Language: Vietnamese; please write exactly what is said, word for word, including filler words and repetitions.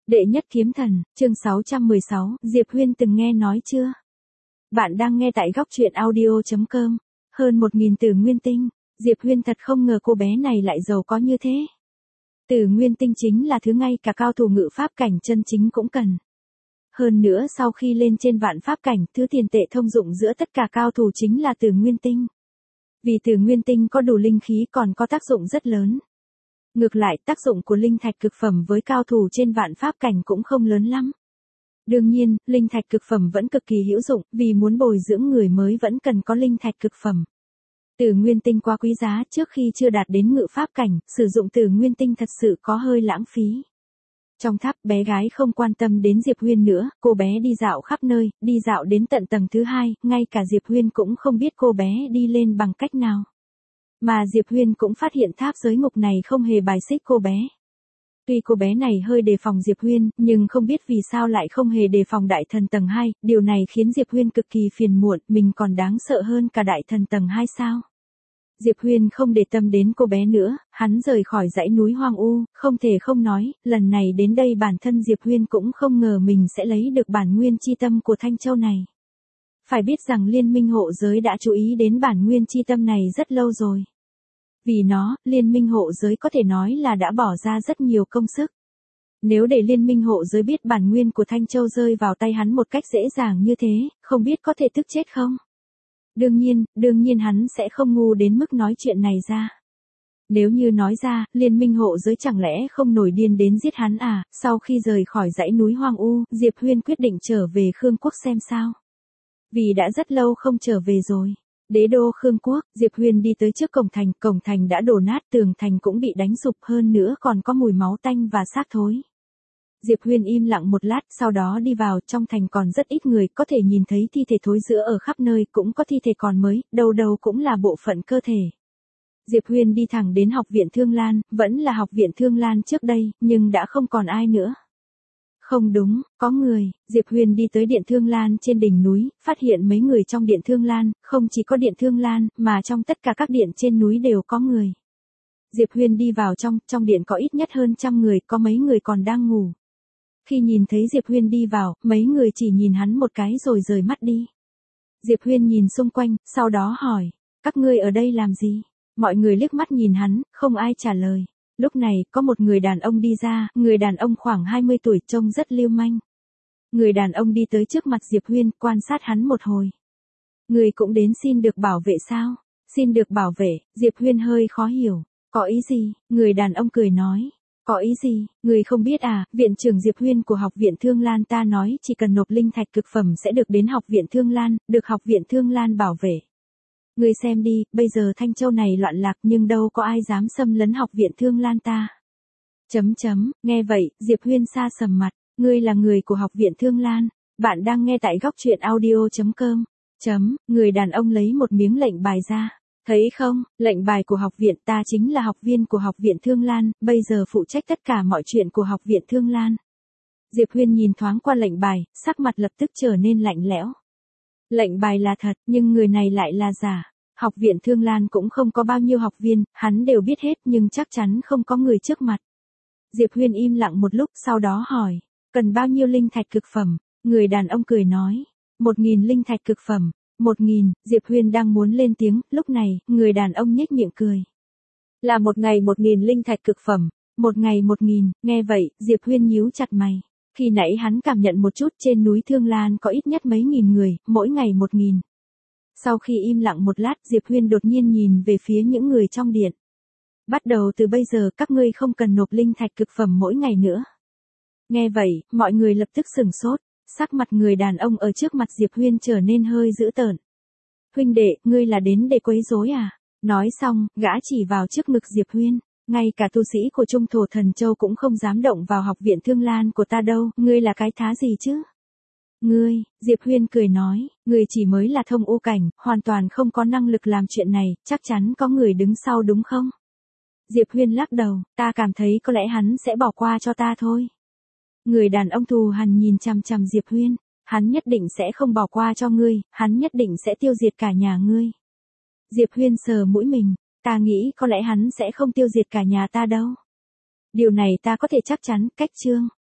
Đệ nhất kiếm thần, chương sáu trăm mười sáu, Diệp Huyên từng nghe nói chưa? Bạn đang nghe tại góc truyện audio chấm com. Hơn một nghìn tử nguyên tinh, Diệp Huyên thật không ngờ cô bé này lại giàu có như thế. Tử nguyên tinh chính là thứ ngay cả cao thủ ngự pháp cảnh chân chính cũng cần. Hơn nữa sau khi lên trên vạn pháp cảnh, thứ tiền tệ thông dụng giữa tất cả cao thủ chính là tử nguyên tinh. Vì tử nguyên tinh có đủ linh khí còn có tác dụng rất lớn. Ngược lại, tác dụng của linh thạch cực phẩm với cao thủ trên vạn pháp cảnh cũng không lớn lắm. Đương nhiên, linh thạch cực phẩm vẫn cực kỳ hữu dụng, vì muốn bồi dưỡng người mới vẫn cần có linh thạch cực phẩm. Tử nguyên tinh quá quý giá, trước khi chưa đạt đến ngự pháp cảnh, sử dụng tử nguyên tinh thật sự có hơi lãng phí. Trong tháp, bé gái không quan tâm đến Diệp Huyên nữa, cô bé đi dạo khắp nơi, đi dạo đến tận tầng thứ hai, ngay cả Diệp Huyên cũng không biết cô bé đi lên bằng cách nào. Mà Diệp Huyên cũng phát hiện tháp giới ngục này không hề bài xích cô bé. Tuy cô bé này hơi đề phòng Diệp Huyên, nhưng không biết vì sao lại không hề đề phòng đại thần tầng hai, điều này khiến Diệp Huyên cực kỳ phiền muộn, mình còn đáng sợ hơn cả đại thần tầng hai sao? Diệp Huyên không để tâm đến cô bé nữa, hắn rời khỏi dãy núi hoang u, không thể không nói, lần này đến đây bản thân Diệp Huyên cũng không ngờ mình sẽ lấy được bản nguyên chi tâm của Thanh Châu này. Phải biết rằng Liên minh hộ giới đã chú ý đến bản nguyên chi tâm này rất lâu rồi. Vì nó, Liên minh hộ giới có thể nói là đã bỏ ra rất nhiều công sức. Nếu để Liên minh hộ giới biết bản nguyên của Thanh Châu rơi vào tay hắn một cách dễ dàng như thế, không biết có thể tức chết không? Đương nhiên, đương nhiên hắn sẽ không ngu đến mức nói chuyện này ra. Nếu như nói ra, Liên minh hộ giới chẳng lẽ không nổi điên đến giết hắn à? Sau khi rời khỏi dãy núi hoang u, Diệp Huyên quyết định trở về Khương Quốc xem sao. Vì đã rất lâu không trở về rồi. Đế đô Khương Quốc, Diệp Huyên đi tới trước cổng thành, cổng thành đã đổ nát, tường thành cũng bị đánh sụp, hơn nữa còn có mùi máu tanh và xác thối. Diệp Huyên im lặng một lát, sau đó đi vào, trong thành còn rất ít người, có thể nhìn thấy thi thể thối rữa ở khắp nơi, cũng có thi thể còn mới, đầu đầu cũng là bộ phận cơ thể. Diệp Huyên đi thẳng đến học viện Thương Lan, vẫn là học viện Thương Lan trước đây, nhưng đã không còn ai nữa. Không đúng, có người. Diệp Huyên đi tới điện Thương Lan trên đỉnh núi, phát hiện mấy người trong điện Thương Lan, không chỉ có điện Thương Lan, mà trong tất cả các điện trên núi đều có người. Diệp Huyên đi vào trong, trong điện có ít nhất hơn trăm người, có mấy người còn đang ngủ. Khi nhìn thấy Diệp Huyên đi vào, mấy người chỉ nhìn hắn một cái rồi rời mắt đi. Diệp Huyên nhìn xung quanh, sau đó hỏi, các ngươi ở đây làm gì? Mọi người liếc mắt nhìn hắn, không ai trả lời. Lúc này, có một người đàn ông đi ra, người đàn ông khoảng hai mươi tuổi, trông rất lưu manh. Người đàn ông đi tới trước mặt Diệp Huyên, quan sát hắn một hồi. Người cũng đến xin được bảo vệ sao? Xin được bảo vệ, Diệp Huyên hơi khó hiểu. Có ý gì? Người đàn ông cười nói. Có ý gì? Người không biết à, viện trưởng Diệp Huyên của học viện Thương Lan ta nói chỉ cần nộp linh thạch cực phẩm sẽ được đến học viện Thương Lan, được học viện Thương Lan bảo vệ. Ngươi xem đi, bây giờ Thanh Châu này loạn lạc nhưng đâu có ai dám xâm lấn học viện Thương Lan ta. Chấm chấm, nghe vậy, Diệp Huyên sa sầm mặt, ngươi là người của học viện Thương Lan, bạn đang nghe tại góc truyện audio chấm com. Chấm, người đàn ông lấy một miếng lệnh bài ra. Thấy không, lệnh bài của học viện, ta chính là học viên của học viện Thương Lan, bây giờ phụ trách tất cả mọi chuyện của học viện Thương Lan. Diệp Huyên nhìn thoáng qua lệnh bài, sắc mặt lập tức trở nên lạnh lẽo. Lệnh bài là thật, nhưng người này lại là giả. Học viện Thương Lan cũng không có bao nhiêu học viên, hắn đều biết hết nhưng chắc chắn không có người trước mặt. Diệp Huyên im lặng một lúc, sau đó hỏi, cần bao nhiêu linh thạch cực phẩm? Người đàn ông cười nói, một nghìn linh thạch cực phẩm. Một nghìn, Diệp Huyên đang muốn lên tiếng, lúc này, người đàn ông nhếch miệng cười. Là một ngày một nghìn linh thạch cực phẩm, một ngày một nghìn, nghe vậy, Diệp Huyên nhíu chặt mày. Khi nãy hắn cảm nhận một chút trên núi Thương Lan có ít nhất mấy nghìn người, mỗi ngày một nghìn. Sau khi im lặng một lát, Diệp Huyên đột nhiên nhìn về phía những người trong điện. Bắt đầu từ bây giờ các ngươi không cần nộp linh thạch cực phẩm mỗi ngày nữa. Nghe vậy, mọi người lập tức sửng sốt. Sắc mặt người đàn ông ở trước mặt Diệp Huyên trở nên hơi dữ tợn. Huynh đệ, ngươi là đến để quấy rối à? Nói xong, gã chỉ vào trước ngực Diệp Huyên. Ngay cả tu sĩ của Trung Thổ Thần Châu cũng không dám động vào học viện Thương Lan của ta đâu, ngươi là cái thá gì chứ? Ngươi, Diệp Huyên cười nói, ngươi chỉ mới là thông u cảnh, hoàn toàn không có năng lực làm chuyện này, chắc chắn có người đứng sau đúng không? Diệp Huyên lắc đầu, ta cảm thấy có lẽ hắn sẽ bỏ qua cho ta thôi. Người đàn ông thù hằn nhìn chằm chằm Diệp Huyên, hắn nhất định sẽ không bỏ qua cho ngươi, hắn nhất định sẽ tiêu diệt cả nhà ngươi. Diệp Huyên sờ mũi mình, ta nghĩ có lẽ hắn sẽ không tiêu diệt cả nhà ta đâu. Điều này ta có thể chắc chắn, cách chương.